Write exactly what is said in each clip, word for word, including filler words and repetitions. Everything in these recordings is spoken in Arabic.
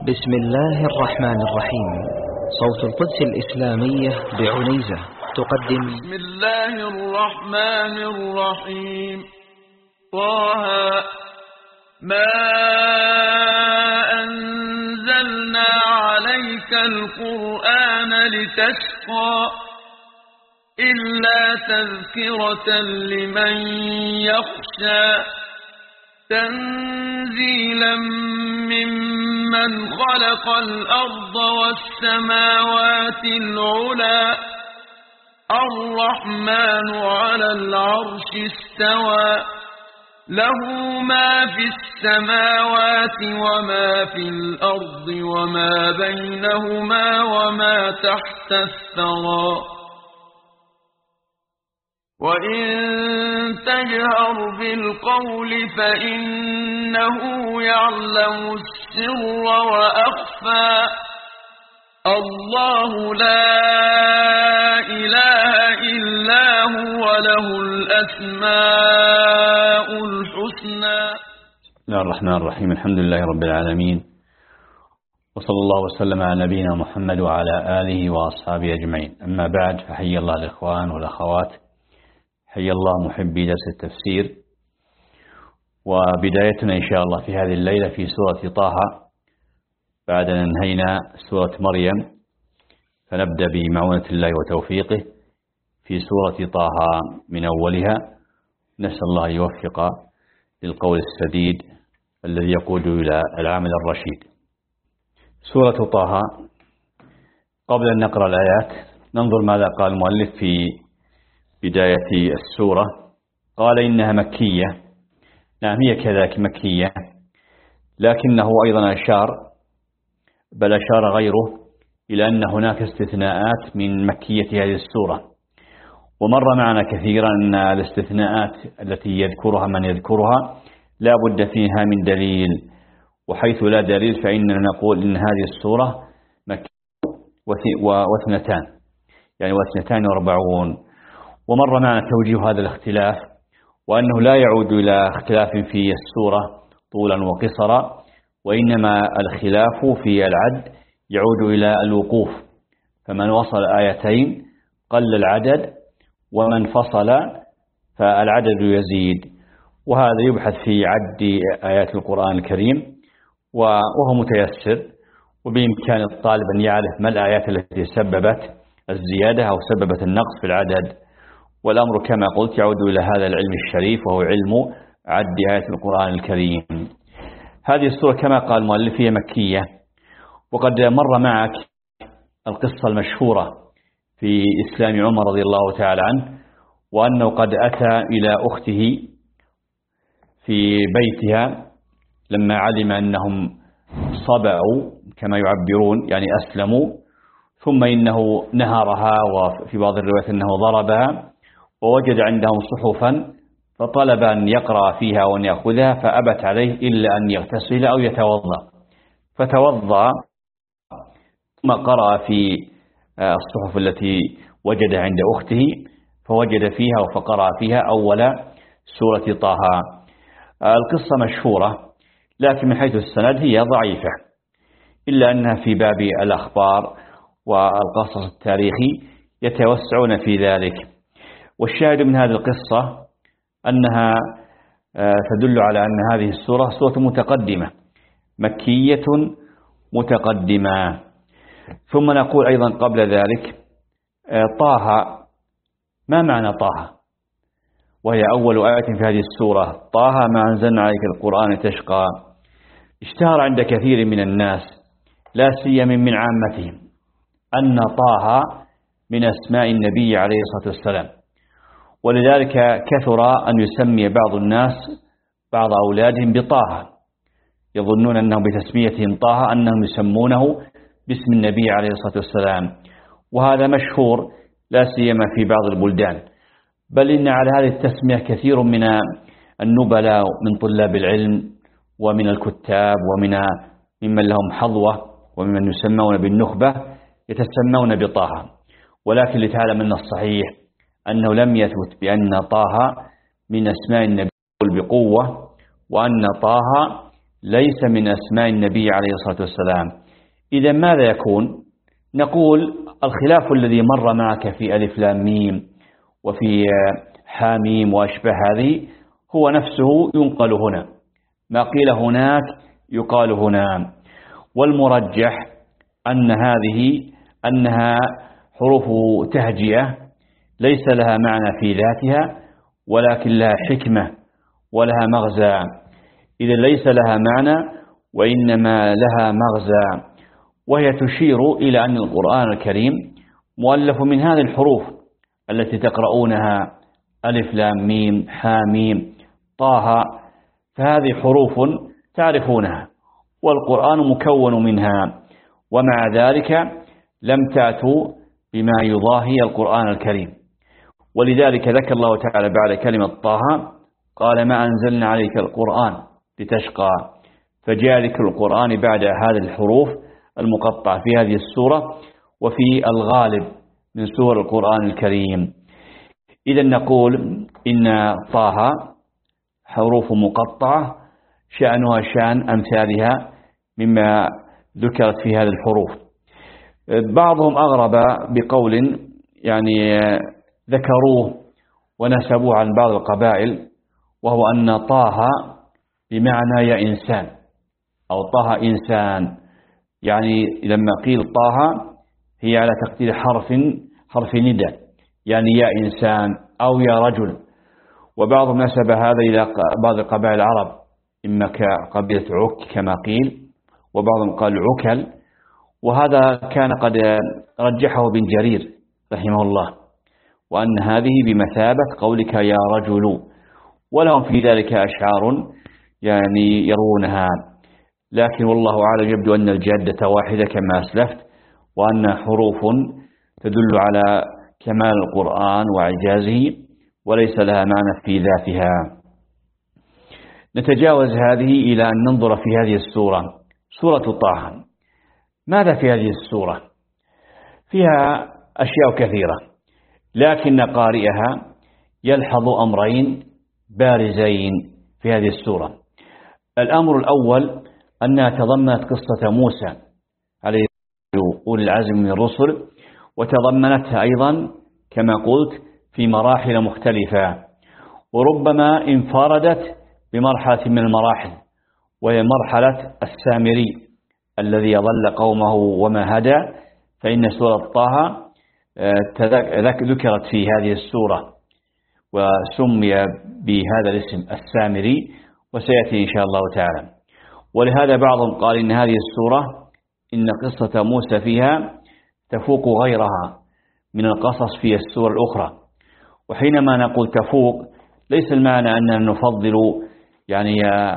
بسم الله الرحمن الرحيم. صوت القدس الإسلامية بعنيزة تقدم بسم الله الرحمن الرحيم. طه ما أنزلنا عليك القرآن لتشقى إلا تذكرة لمن يخشى تنزيلا ممن خلق الأرض والسماوات العلى الرحمن على العرش استوى له ما في السماوات وما في الأرض وما بينهما وما تحت الثرى وإن تجهر بالقول فإنه يعلم السر وأخفى الله لا إله إلا هو له الأسماء الحسنى. بسم الله الرحمن الرحيم. الحمد لله رب العالمين، وصلى الله وسلم على نبينا محمد وعلى آله وأصحابه أجمعين. أما بعد، فحي الله الإخوان والأخوات، حي الله محبي درس التفسير. وبدايتنا إن شاء الله في هذه الليلة في سورة طه، بعد أن انهينا سورة مريم، فنبدأ بمعونة الله وتوفيقه في سورة طه من أولها. نسأل الله يوفق للقول السديد الذي يقود إلى العمل الرشيد. سورة طه، قبل أن نقرأ الآيات ننظر ماذا قال المؤلف في بداية السورة. قال إنها مكية. نعم، هي كذلك مكية، لكنه أيضا أشار بل أشار غيره إلى أن هناك استثناءات من مكية هذه السورة، ومر معنا كثيرا أن الاستثناءات التي يذكرها من يذكرها لا بد فيها من دليل، وحيث لا دليل فإننا نقول إن هذه السورة مكية واثنتان، يعني واثنتان واربعون. ومر معنا توجيه هذا الاختلاف، وأنه لا يعود إلى اختلاف في السورة طولا وقصرا، وإنما الخلاف في العد يعود إلى الوقوف، فمن وصل آيتين قل العدد، ومن فصل فالعدد يزيد. وهذا يبحث في عد آيات القرآن الكريم، وهو متيسر، وبإمكان الطالب أن يعرف ما الآيات التي سببت الزيادة أو سببت النقص في العدد. والأمر كما قلت يعود إلى هذا العلم الشريف، وهو علم عد آيات القرآن الكريم. هذه السورة كما قال المؤلف هي مكية، وقد مر معك القصة المشهورة في إسلام عمر رضي الله تعالى عنه، وأنه قد أتى إلى أخته في بيتها لما علم أنهم صبعوا كما يعبرون، يعني أسلموا، ثم إنه نهرها، وفي بعض الروايات أنه ضربها، ووجد عندهم صحفا فطلب أن يقرأ فيها وأن يأخذها، فأبت عليه إلا أن يغتسل أو يتوضأ، فتوضأ ثم قرأ في الصحف التي وجدها عند أخته، فوجد فيها فقرأ فيها أول سورة طه. القصة مشهورة، لكن من حيث السند هي ضعيفة، إلا أنها في باب الأخبار والقصص التاريخي يتوسعون في ذلك. والشاهد من هذه القصة أنها تدل على أن هذه السورة سورة متقدمة مكية متقدمة. ثم نقول أيضا قبل ذلك، طه ما معنى طه؟ وهي أول آية في هذه السورة. طه ما أنزلنا عليك القرآن تشقى. اشتهر عند كثير من الناس، لا سيما من عامتهم، أن طه من أسماء النبي عليه الصلاة والسلام، ولذلك كثر أن يسمي بعض الناس بعض أولادهم بطه، يظنون أنهم بتسميتهم طه أنهم يسمونه باسم النبي عليه الصلاة والسلام، وهذا مشهور لا سيما في بعض البلدان. بل إن على هذه التسمية كثير من النبلاء من طلاب العلم ومن الكتاب ومن ممن لهم حظوة وممن يسمون بالنخبة يتسمون بطه. ولكن لتعلم أن الصحيح أنه لم يثبت بأن طه من أسماء النبي بقوة، وأن طه ليس من أسماء النبي عليه الصلاة والسلام. إذا ماذا يكون؟ نقول الخلاف الذي مر معك في ألف لام ميم وفي حاميم وأشبه هذه هو نفسه ينقل هنا، ما قيل هناك يقال هنا. والمرجح أن هذه أنها حروف تهجئة ليس لها معنى في ذاتها، ولكن لها حكمة ولها مغزى. إذا ليس لها معنى وإنما لها مغزى، وهي تشير إلى أن القرآن الكريم مؤلف من هذه الحروف التي تقرؤونها ألف لام ميم حاميم طه، فهذه حروف تعرفونها والقرآن مكون منها، ومع ذلك لم تأتوا بما يضاهي القرآن الكريم. ولذلك ذكر الله تعالى بعد كلمة طه قال ما أنزلنا عليك القرآن لتشقى، فجاء ذكر القرآن بعد هذه الحروف المقطعة في هذه السورة وفي الغالب من سور القرآن الكريم. إذا نقول إن طه حروف مقطعة شأنها شأن أمثالها مما ذكرت في هذه الحروف. بعضهم أغرب بقول يعني ذكروه ونسبوه عن بعض القبائل، وهو أن طه بمعنى يا إنسان أو طه إنسان، يعني لما قيل طه هي على تقدير حرف حرف نداء، يعني يا إنسان أو يا رجل. وبعضهم نسب هذا إلى بعض قبائل العرب، إما كقبيلة عك كما قيل، وبعضهم قال عكل، وهذا كان قد رجحه بن جرير رحمه الله، وأن هذه بمثابة قولك يا رجل، ولهم في ذلك أشعار يعني يروونها. لكن والله أعلم يبدو أن الجادة واحدة كما أسلفت، وأن حروف تدل على كمال القرآن وإعجازه وليس لها معنى في ذاتها. نتجاوز هذه إلى أن ننظر في هذه السورة، سورة طه. ماذا في هذه السورة؟ فيها أشياء كثيرة، لكن قارئها يلحظ أمرين بارزين في هذه السورة. الأمر الأول أنها تضمنت قصة موسى عليه أولي العزم من الرسل، وتضمنتها أيضا كما قلت في مراحل مختلفة، وربما انفردت بمرحلة من المراحل، وهي مرحلة السامري الذي يضل قومه وما هدى، فإن سورة طه ذكرت في هذه السورة وسمي بهذا الاسم السامري، وسيأتي إن شاء الله تعالى. ولهذا بعضهم قال إن هذه السورة إن قصة موسى فيها تفوق غيرها من القصص في السور الأخرى. وحينما نقول تفوق ليس المعنى أننا نفضل يعني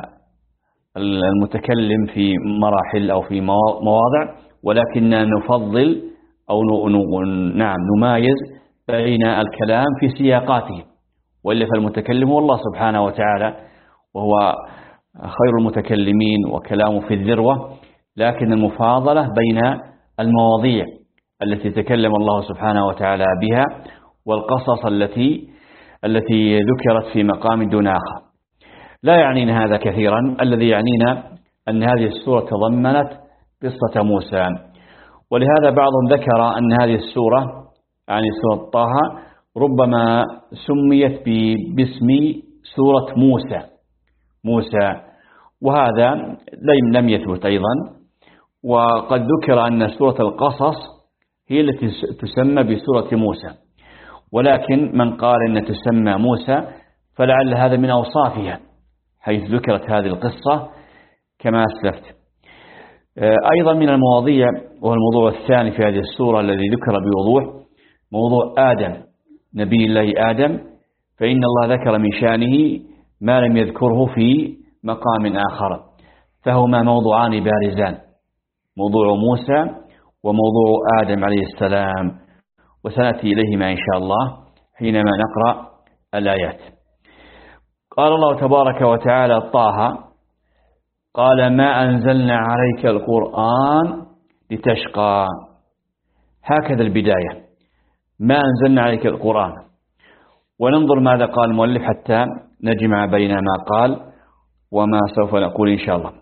المتكلم في مراحل أو في مواضع، ولكننا نفضل أو نعم نمايز بين الكلام في سياقاته، وإلا فالمتكلم هو الله سبحانه وتعالى، وهو خير المتكلمين وكلامه في الذروة، لكن المفاضلة بين المواضيع التي تكلم الله سبحانه وتعالى بها والقصص التي التي ذكرت في مقام دون آخر. لا يعنينا هذا كثيرا، الذي يعنينا أن هذه السورة تضمنت قصة موسى. ولهذا بعضهم ذكر أن هذه السورة يعني سورة طه ربما سميت باسم سورة موسى موسى وهذا لم يثبت أيضا. وقد ذكر أن سورة القصص هي التي تسمى بسورة موسى، ولكن من قال أن تسمى موسى فلعل هذا من أوصافها حيث ذكرت هذه القصة كما أسلفت. أيضا من المواضيع، وهو الموضوع الثاني في هذه السورة الذي ذكر بوضوح، موضوع آدم، نبي الله آدم، فإن الله ذكر من شأنه ما لم يذكره في مقام آخر، فهما موضوعان بارزان، موضوع موسى وموضوع آدم عليه السلام، وسنأتي إليهما إن شاء الله حينما نقرأ الآيات. قال الله تبارك وتعالى طه قال ما أنزلنا عليك القرآن لتشقى. هكذا البداية، ما أنزلنا عليك القرآن، وننظر ماذا قال المؤلف حتى نجمع بين ما قال وما سوف نقول إن شاء الله.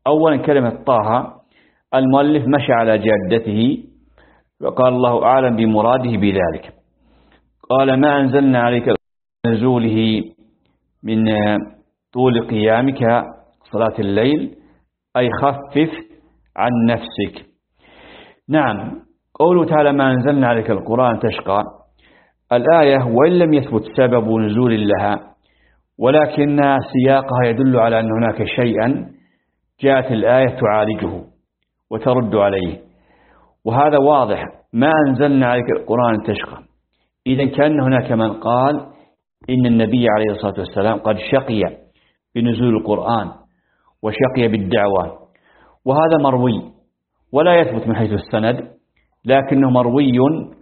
أولا كلمة طه المؤلف مشى على جادته وقال الله أعلم بمراده بذلك. قال ما أنزلنا عليك نزوله من طول قيامك صلاة الليل أي خفف عن نفسك. نعم، قوله تعالى ما أنزلنا عليك القرآن تشقى، الآية وإن لم يثبت سبب نزول لها ولكن سياقها يدل على أن هناك شيئا جاءت الآية تعالجه وترد عليه، وهذا واضح. ما أنزلنا عليك القرآن تشقى، إذن كان هناك من قال إن النبي عليه الصلاة والسلام قد شقي بنزول القرآن وشقي بالدعوة، وهذا مروي ولا يثبت من حيث السند، لكنه مروي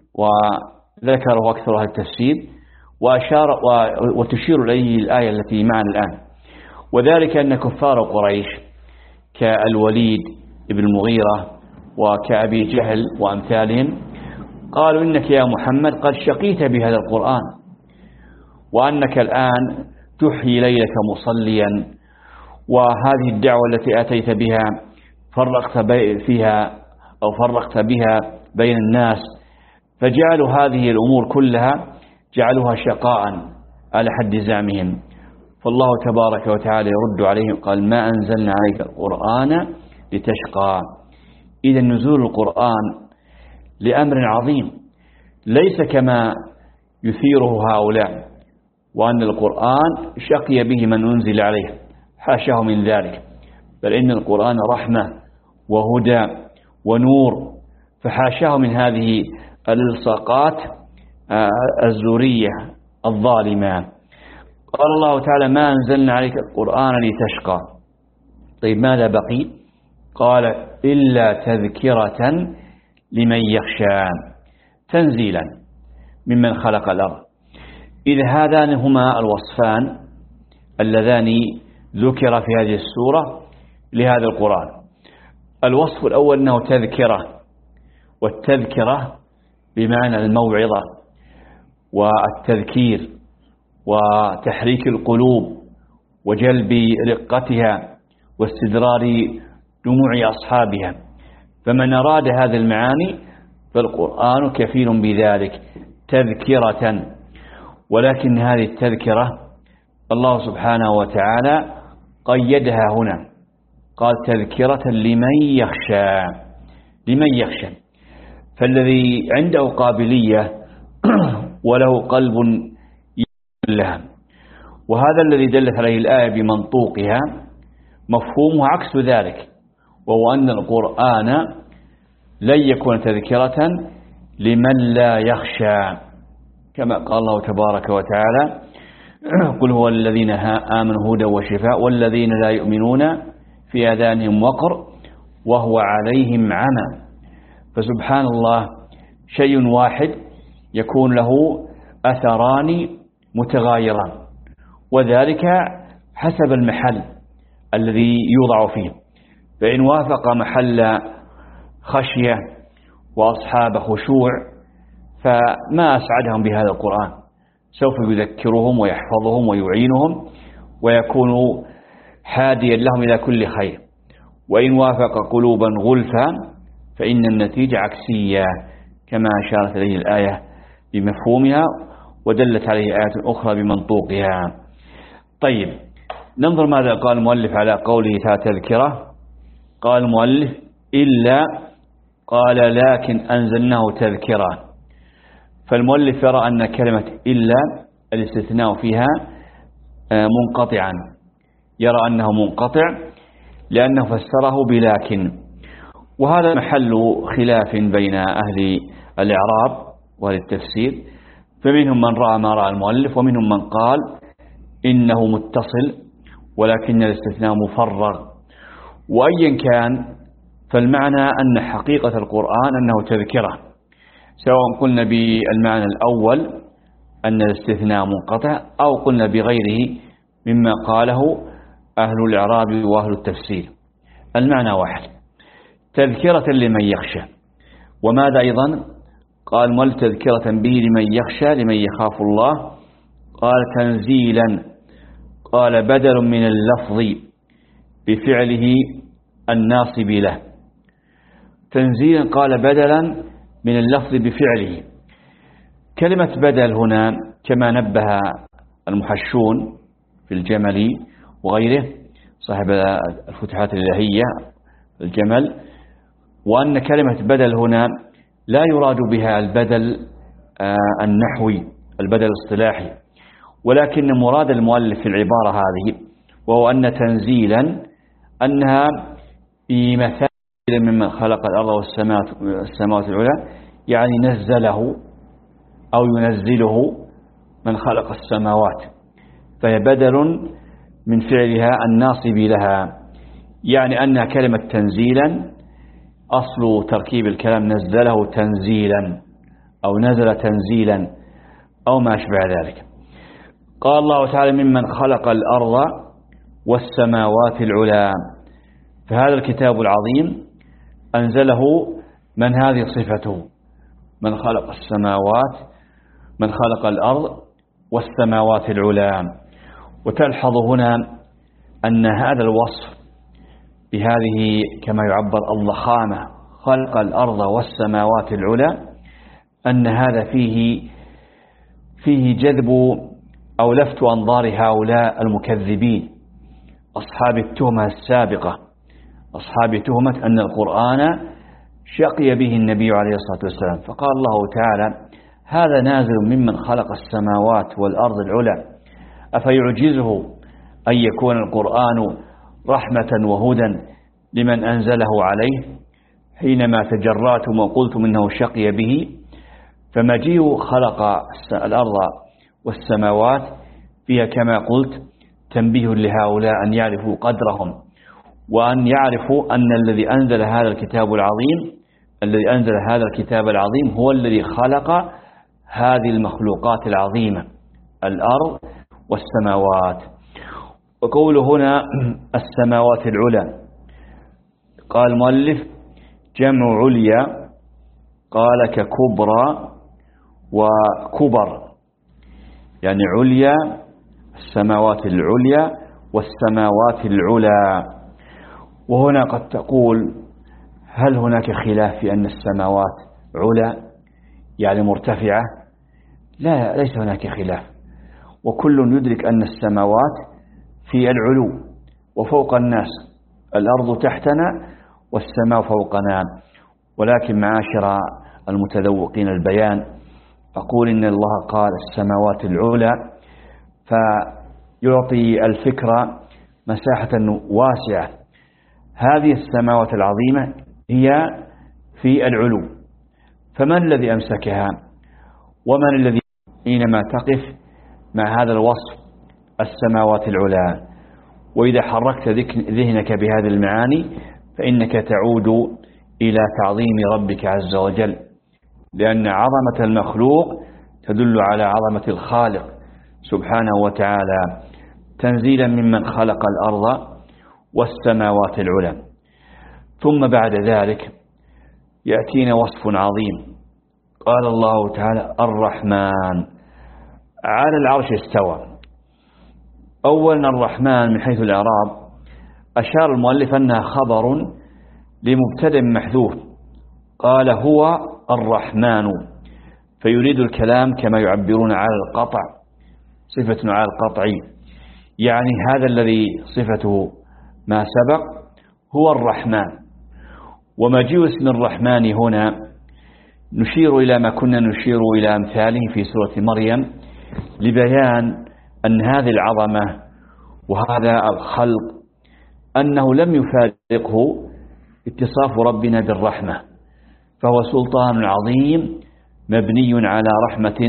وذكره أكثر أهل التفسير وأشار وتشير إليه الآية التي معنا الآن، وذلك أن كفار قريش كالوليد بن المغيرة وكأبي جهل وأمثالهم قالوا إنك يا محمد قد شقيت بهذا القرآن، وأنك الآن تحيي ليلك مصليا، وهذه الدعوة التي أتيت بها فرقت فيها أو فرقت بها بين الناس، فجعلوا هذه الأمور كلها جعلوها شقاء على حد زعمهم. فالله تبارك وتعالى يرد عليهم قال ما أنزلنا عليك القرآن لتشقى. إذا نزول القرآن لأمر عظيم ليس كما يثيره هؤلاء وأن القرآن شقي به من أنزل عليه، حاشاه من ذلك، بل إن القرآن رحمة وهدى ونور، فحاشاه من هذه الإلصاقات الزورية الظالمة. قال الله تعالى ما أنزلنا عليك القرآن لتشقى. طيب ماذا بقي؟ قال إلا تذكرة لمن يخشى تنزيلا ممن خلق الأرض. إذ هذان هما الوصفان اللذان ذكر في هذه السورة لهذا القرآن. الوصف الأول أنه تذكرة، والتذكرة بمعنى الموعظة والتذكير وتحريك القلوب وجلب رقتها واستدرار دموع أصحابها، فمن أراد هذه المعاني فالقرآن كفيل بذلك تذكرة. ولكن هذه التذكرة الله سبحانه وتعالى قيدها هنا، قال تذكرة لمن يخشى. لمن يخشى، فالذي عنده قابلية وله قلب لها، وهذا الذي دلت عليه الآية بمنطوقها مفهومه عكس ذلك، وهو أن القرآن لن يكون تذكرة لمن لا يخشى، كما قال الله تبارك وتعالى قل هو الذين آمنوا هدى وشفاء والذين لا يؤمنون في آذانهم وقر وهو عليهم عمى. فسبحان الله شيء واحد يكون له أثران متغايران، وذلك حسب المحل الذي يوضع فيه، فإن وافق محل خشية وأصحاب خشوع فما أسعدهم بهذا القرآن، سوف يذكرهم ويحفظهم ويعينهم ويكون حاديا لهم إلى كل خير. وإن وافق قلوبا غلفا فإن النتيجة عكسية، كما أشارت إليه الآية بمفهومها ودلت عليه آيات أخرى بمنطوقها. طيب ننظر ماذا قال المؤلف على قوله تذكرة. قال المؤلف إلا، قال لكن أنزلناه تذكرة. فالمؤلف يرى أن كلمة إلا الاستثناء فيها منقطعا، يرى أنه منقطع لأنه فسره بلكن، وهذا محل خلاف بين أهل الإعراب وأهل التفسير، فمنهم من رأى ما رأى المؤلف ومنهم من قال إنه متصل ولكن الاستثناء مفرغ. وأيا كان فالمعنى أن حقيقة القرآن أنه تذكرة، سواء قلنا بالمعنى الأول أن الاستثناء منقطع أو قلنا بغيره مما قاله أهل الإعراب وأهل التفسير، المعنى واحد، تذكرة لمن يخشى. وماذا أيضا؟ قال مل تذكرة به لمن يخشى لمن يخاف الله. قال تنزيلا، قال بدل من اللفظ بفعله الناصب له. تنزيلا قال بدلا من اللفظ بفعله. كلمة بدل هنا كما نبه المحشون في الجمل وغيره صاحب الفتحات الإلهية الجمل، وأن كلمة بدل هنا لا يراد بها البدل النحوي البدل الاصطلاحي، ولكن مراد المؤلف في العبارة هذه وهو أن تنزيلا أنها بمثابة ممن خلق الأرض والسماوات العلى، يعني نزله أو ينزله من خلق السماوات، فهي بدل من فعلها الناصب لها، يعني أنها كلمة تنزيلا أصل تركيب الكلام نزله تنزيلا أو نزل تنزيلا أو ما أشبه ذلك. قال الله تعالى ممن خلق الأرض والسماوات العلى، فهذا الكتاب العظيم أنزله من هذه صفته، من خلق السماوات من خلق الأرض والسماوات العلى. وتلحظ هنا أن هذا الوصف بهذه كما يعبر الضخامة خلق الأرض والسماوات العلى، أن هذا فيه فيه جذب أو لفت أنظار هؤلاء المكذبين أصحاب التهمة السابقة، أصحاب تهمة أن القرآن شقي به النبي عليه الصلاة والسلام. فقال الله تعالى هذا نازل ممن خلق السماوات والأرض العلى، أفيعجزه أن يكون القرآن رحمة وهدى لمن أنزله عليه، حينما تجرأتم وقلتم إنه شقي به. فمجيء خلق الأرض والسماوات فيها كما قلت تنبيه لهؤلاء أن يعرفوا قدرهم، وأن يعرفوا أن الذي أنزل هذا الكتاب العظيم الذي أنزل هذا الكتاب العظيم هو الذي خلق هذه المخلوقات العظيمة الأرض والسماوات. وقول هنا السماوات العلى، قال المؤلف جمع عليا، قال ككبرى وكبر، يعني عليا السماوات العليا والسماوات العلى. وهنا قد تقول هل هناك خلاف في أن السماوات علا يعني مرتفعة؟ لا، ليس هناك خلاف، وكل يدرك أن السماوات في العلو وفوق الناس، الأرض تحتنا والسماء فوقنا. ولكن معاشر المتذوقين البيان أقول إن الله قال السماوات العلى فيعطي الفكرة مساحة واسعة. هذه السماوات العظيمة هي في العلو، فمن الذي أمسكها ومن الذي حينما تقف مع هذا الوصف السماوات العلى؟ وإذا حركت ذهنك بهذه المعاني فإنك تعود إلى تعظيم ربك عز وجل، لأن عظمة المخلوق تدل على عظمة الخالق سبحانه وتعالى، تنزيلا ممن خلق الأرض والسماوات العلى. ثم بعد ذلك يأتينا وصف عظيم، قال الله تعالى الرحمن على العرش استوى. أولا الرحمن من حيث الإعراب أشار المؤلف أنها خبر لمبتدأ محذوف، قال هو الرحمن، فيريد الكلام كما يعبرون على القطع، صفة على القطع، يعني هذا الذي صفته ما سبق هو الرحمن. ومجيء اسم الرحمن هنا نشير إلى ما كنا نشير إلى أمثاله في سورة مريم لبيان أن هذه العظمة وهذا الخلق أنه لم يفارقه اتصاف ربنا بالرحمة، فهو سلطان عظيم مبني على رحمة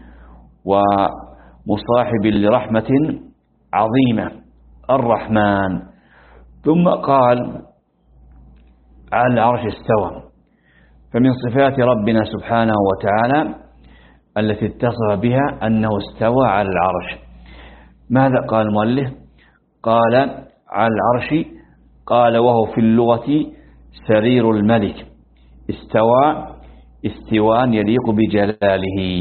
ومصاحب لرحمة عظيمة الرحمن. ثم قال على العرش استوى، فمن صفات ربنا سبحانه وتعالى التي اتصف بها أنه استوى على العرش. ماذا قال المؤلف؟ قال على العرش، قال وهو في اللغة سرير الملك، استوى استواء يليق بجلاله.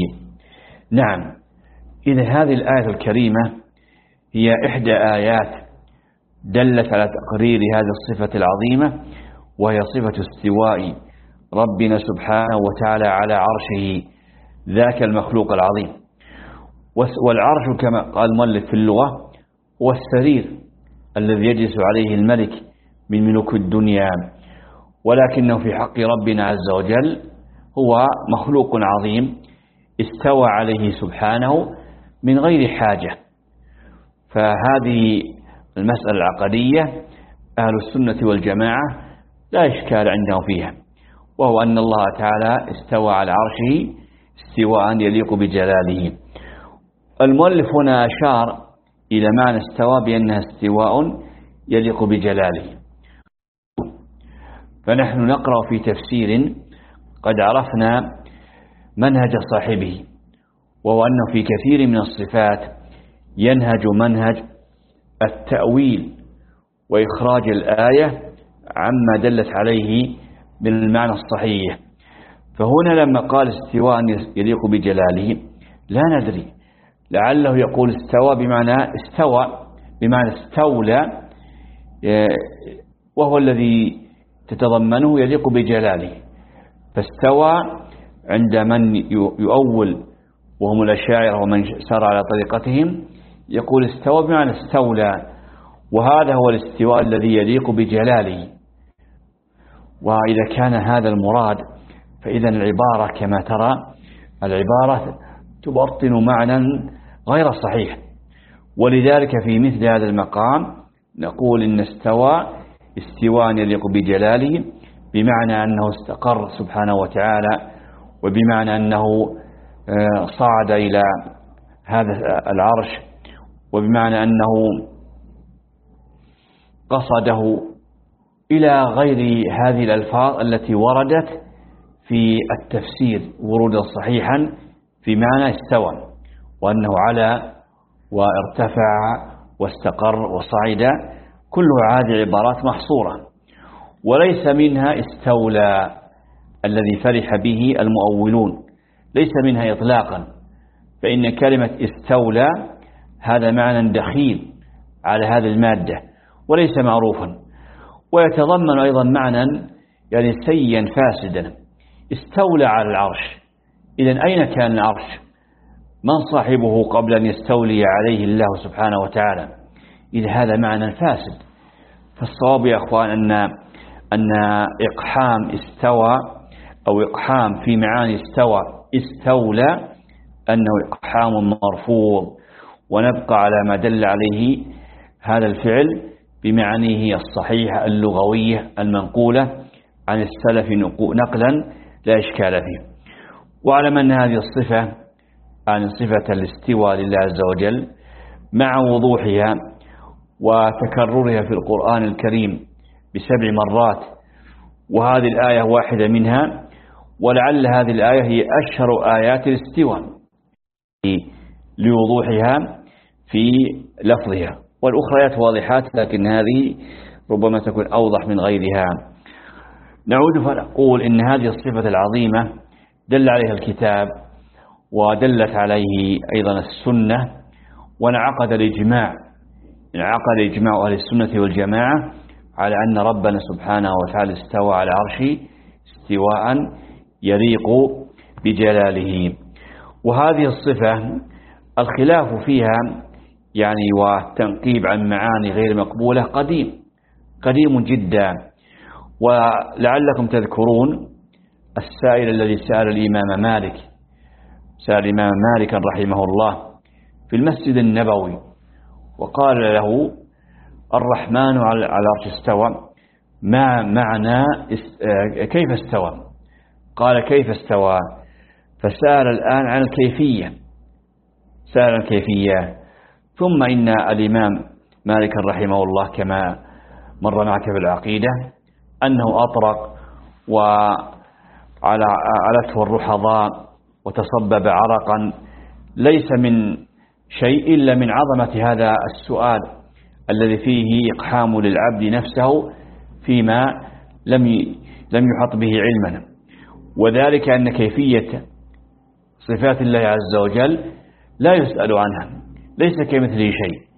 نعم، إذا هذه الآية الكريمة هي إحدى آيات دلت على تقرير هذه الصفة العظيمة، وهي صفة استواء ربنا سبحانه وتعالى على عرشه ذاك المخلوق العظيم. والعرش كما قال المؤلف في اللغة هو السرير الذي يجلس عليه الملك من ملوك الدنيا، ولكنه في حق ربنا عز وجل هو مخلوق عظيم استوى عليه سبحانه من غير حاجة. فهذه المسألة العقدية أهل السنة والجماعة لا إشكال عندهم فيها، وهو أن الله تعالى استوى على عرشه استواء يليق بجلاله. المؤلف هنا أشار إلى معنى استوى بأنها استواء يليق بجلاله. فنحن نقرأ في تفسير قد عرفنا منهج صاحبه، وهو أنه في كثير من الصفات ينهج منهج التأويل وإخراج الآية عما دلت عليه من المعنى الصحيح. فهنا لما قال استواء يليق بجلاله لا ندري، لعله يقول استوى بمعنى استوى بمعنى استولى، وهو الذي تتضمنه يليق بجلاله. فاستوى عند من يؤول وهم الأشاعرة ومن سار على طريقتهم يقول استوى بمعنى استولى، وهذا هو الاستواء الذي يليق بجلاله. وإذا كان هذا المراد فإذا العبارة كما ترى العبارة تبطن معنى غير صحيح، ولذلك في مثل هذا المقام نقول إن استوى استواء يليق بجلاله بمعنى أنه استقر سبحانه وتعالى، وبمعنى أنه صعد إلى هذا العرش، وبمعنى أنه قصده إلى غير هذه الألفاظ التي وردت في التفسير ورودا صحيحا في معنى استوى، وأنه على وارتفع واستقر وصعد، كلها هذه عبارات محصورة، وليس منها استولى الذي فرح به المؤولون، ليس منها إطلاقا. فإن كلمة استولى هذا معنى دخيل على هذه المادة وليس معروفا، ويتضمن أيضا معنى يعني سيئا فاسدا. استولى على العرش، إذن أين كان العرش؟ من صاحبه قبل أن يستولي عليه الله سبحانه وتعالى؟ إذا هذا معنى فاسد. فالصواب يا أخوان أن أن إقحام استوى أو إقحام في معاني استوى استولى أنه إقحام مرفوض، ونبقى على ما دل عليه هذا الفعل بمعانيه الصحيحة اللغوية المنقولة عن السلف نقلا لا إشكال فيه. واعلم أن هذه الصفة عن صفة الاستواء لله عز وجل مع وضوحها وتكررها في القرآن الكريم بسبع مرات، وهذه الآية واحدة منها، ولعل هذه الآية هي أشهر آيات الاستواء لوضوحها في لفظها، والأخريات واضحات لكن هذه ربما تكون أوضح من غيرها. نعود فنقول إن هذه الصفة العظيمة دل عليها الكتاب ودلت عليه أيضا السنة، وانعقد الإجماع انعقد إجماع أهل السنة والجماعة على أن ربنا سبحانه وتعالى استوى على عرشه استواء يليق بجلاله. وهذه الصفة الخلاف فيها يعني والتنقيب عن معاني غير مقبولة قديم قديم جدا. ولعلكم تذكرون السائل الذي سأل الإمام مالك سأل الإمام مالك رحمه الله في المسجد النبوي وقال له الرحمن على العرش استوى، ما معنى كيف استوى؟ قال كيف استوى؟ فسأل الآن عن الكيفية سأل عن الكيفية. ثم إن الإمام مالك رحمه الله كما مر معك في العقيدة أنه أطرق وعلته الرحضاء وتصبب عرقا، ليس من شيء إلا من عظمة هذا السؤال الذي فيه إقحام للعبد نفسه فيما لم لم يحط به علما، وذلك أن كيفية صفات الله عز وجل لا يسأل عنها، ليس كمثله شيء،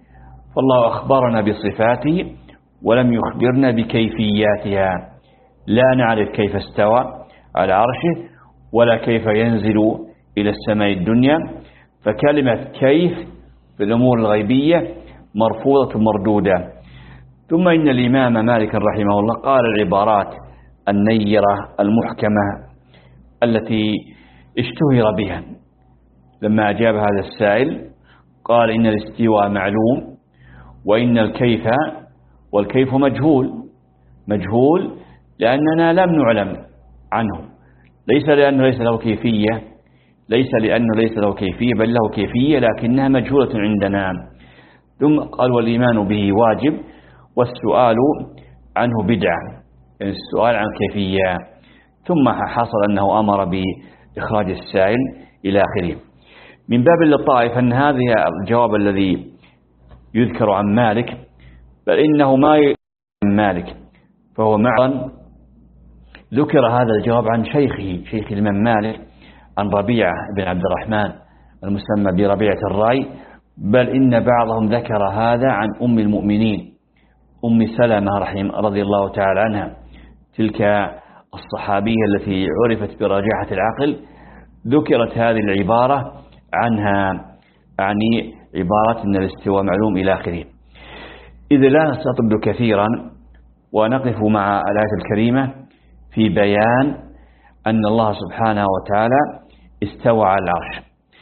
فالله أخبرنا بصفاته ولم يخبرنا بكيفياتها. لا نعرف كيف استوى على عرشه ولا كيف ينزل إلى السماء الدنيا، فكلمة كيف في الأمور الغيبية مرفوضة مردودة. ثم إن الإمام مالك رحمه الله قال العبارات النيرة المحكمة التي اشتهر بها لما أجاب هذا السائل، قال إن الاستواء معلوم وإن الكيف والكيف مجهول. مجهول لأننا لم نعلم عنه، ليس لأنه ليس له كيفية، ليس لأنه ليس له كيفية بل له كيفية لكنها مجهولة عندنا. ثم قال والإيمان به واجب والسؤال عنه بدعة، يعني السؤال عن كيفية. ثم حصل أنه أمر بإخراج السائل إلى آخره. من باب اللطائف أن هذه الجواب الذي يذكر عن مالك بل إنه ما يذكر عن مالك، فهو معا ذكر هذا الجواب عن شيخه شيخ الإمام مالك عن ربيعة بن عبد الرحمن المسمى بربيعة الرأي، بل إن بعضهم ذكر هذا عن أم المؤمنين أم سلمة رحمه رضي الله تعالى عنها، تلك الصحابية التي عرفت براجحة العقل، ذكرت هذه العبارة عنها، يعني عبارة أن الاستواء معلوم إلى آخره. إذا لا نستطرد كثيرا ونقف مع الآية الكريمة في بيان أن الله سبحانه وتعالى استوى على العرش،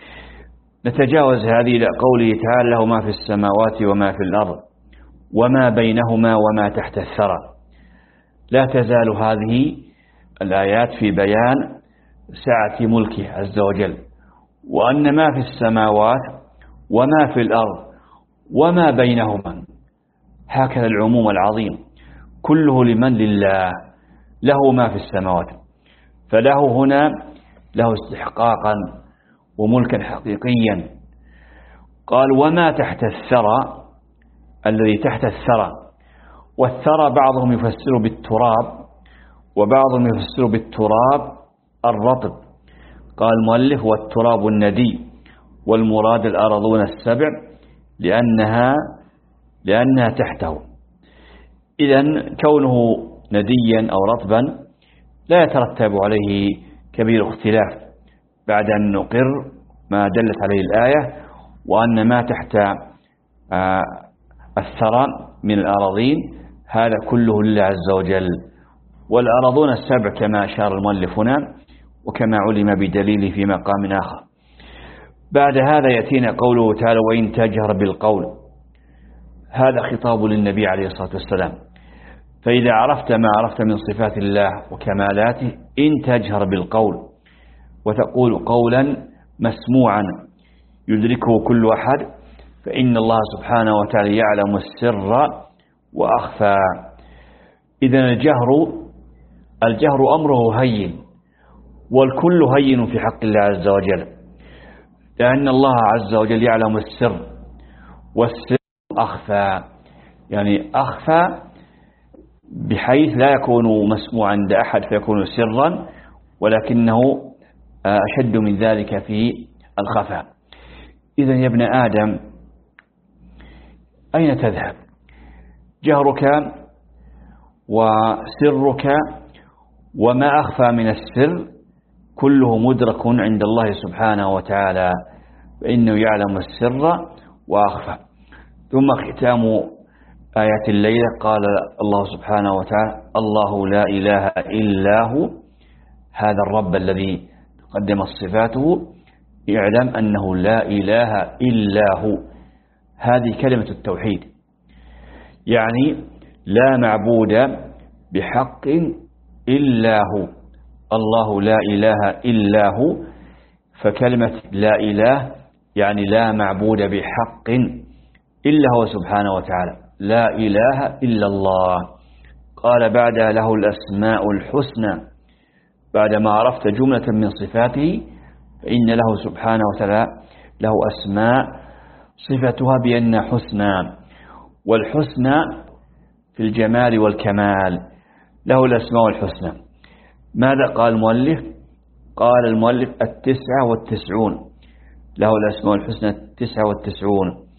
نتجاوز هذه إلى قوله تعالى له ما في السماوات وما في الأرض وما بينهما وما تحت الثرى. لا تزال هذه الآيات في بيان سعة ملكه عز وجل، وأن ما في السماوات وما في الأرض وما بينهما، هكذا العموم العظيم كله لمن؟ لله، له ما في السماوات، فله هنا له استحقاقا وملكا حقيقيا. قال وما تحت الثرى، الذي تحت الثرى، والثرى بعضهم يفسر بالتراب وبعضهم يفسر بالتراب الرطب. قال المؤلف والتراب الندي، والمراد الأرضون السبع لأنها لأنها تحته. إذن كونه نديا أو رطبا لا يترتب عليه كبير اختلاف بعد أن نقر ما دلت عليه الآية، وأن ما تحت الثرى من الأراضين هذا كله لله عز وجل، والأراضون السبع كما أشار المؤلف هنا وكما علم بدليل في مقام آخر. بعد هذا يأتينا قوله تعالى وإن تجهر بالقول، هذا خطاب للنبي عليه الصلاة والسلام. فإذا عرفت ما عرفت من صفات الله وكمالاته إن تجهر بالقول وتقول قولا مسموعا يدركه كل أحد، فإن الله سبحانه وتعالى يعلم السر وأخفى. إذن الجهر الجهر أمره هين، والكل هين في حق الله عز وجل، لأن الله عز وجل يعلم السر، والسر أخفى، يعني أخفى بحيث لا يكون مسموعا عند أحد فيكون سرا، ولكنه أشد من ذلك في الخفاء. إذن يا ابن آدم أين تذهب؟ جهرك وسرك وما أخفى من السر كله مدرك عند الله سبحانه وتعالى، فإنه يعلم السر وأخفى. ثم ختام آيات الليلة قال الله سبحانه وتعالى الله لا إله إلا هو، هذا الرب الذي قدمت صفاته يعلم أنه لا إله إلا هو، هذه كلمة التوحيد، يعني لا معبود بحق إلا هو، الله لا إله إلا هو. فكلمة لا إله يعني لا معبود بحق إلا هو سبحانه وتعالى، لا إله إلا الله. قال بعدها له الأسماء الحسنى، بعدما عرفت جملة من صفاته فإن له سبحانه وتعالى له أسماء صفتها بأن حسنى، والحسنى في الجمال والكمال، له الأسماء الحسنى. ماذا قال المؤلف؟ قال المؤلف التسعة والتسعون، له الأسماء الحسنى التسعة والتسعون.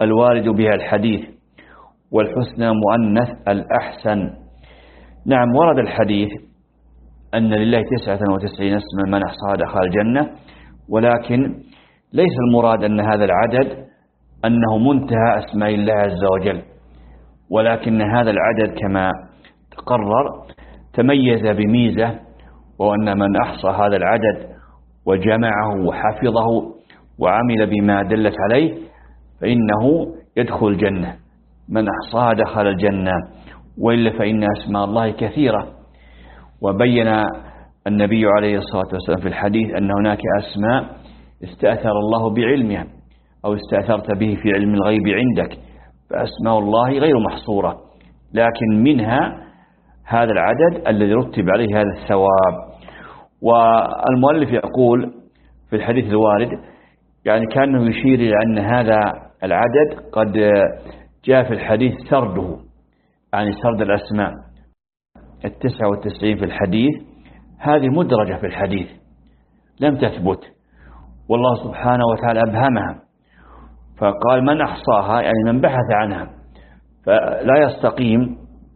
الوارد بها الحديث، والحسنى مؤنث الأحسن. نعم ورد الحديث أن لله تسعة وتسعين اسما من أحصاها دخل الجنة، ولكن ليس المراد أن هذا العدد أنه منتهى أسماء الله عز وجل، ولكن هذا العدد كما تقرر تميز بميزة، وأن من أحصى هذا العدد وجمعه وحفظه وعمل بما دلت عليه فإنه يدخل الجنة. من أحصاها دخل الجنة، وإلا فإن أسماء الله كثيرة. وبين النبي عليه الصلاة والسلام في الحديث أن هناك أسماء استأثر الله بعلمها أو استأثرت به في علم الغيب عندك، فأسماء الله غير محصورة، لكن منها هذا العدد الذي رتب عليه هذا الثواب. والمؤلف يقول في الحديث الوارد يعني كأنه يشير إلى أن هذا العدد قد جاء في الحديث سرده، يعني سرد الأسماء التسعة والتسعين في الحديث هذه مدرجة في الحديث لم تثبت، والله سبحانه وتعالى أبهمها فقال من أحصاها يعني من بحث عنها، فلا يستقيم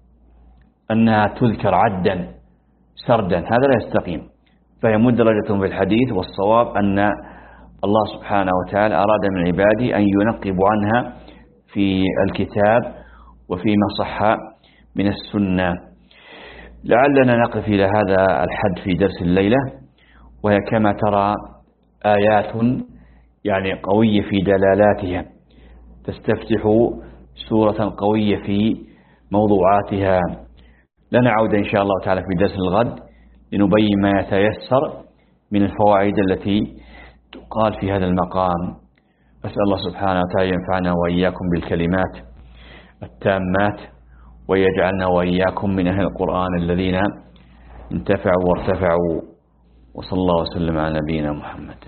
أنها تذكر عدا سردا، هذا لا يستقيم، فهي مدرجة في الحديث. والصواب أن الله سبحانه وتعالى أراد من عباده أن ينقبوا عنها في الكتاب وفيما صح من السنة. لعلنا نقف إلى هذا الحد في درس الليلة، وهي كما ترى آيات يعني قوية في دلالاتها، تستفتح سورة قوية في موضوعاتها. لنعود إن شاء الله تعالى في درس الغد لنبين ما يتيسر من الفوائد التي تقال في هذا المقام. أسأل الله سبحانه وتعالى ينفعنا وإياكم بالكلمات التامات، ويجعلنا وإياكم من أهل القرآن الذين انتفعوا وارتفعوا. وصلى الله وسلم على نبينا محمد.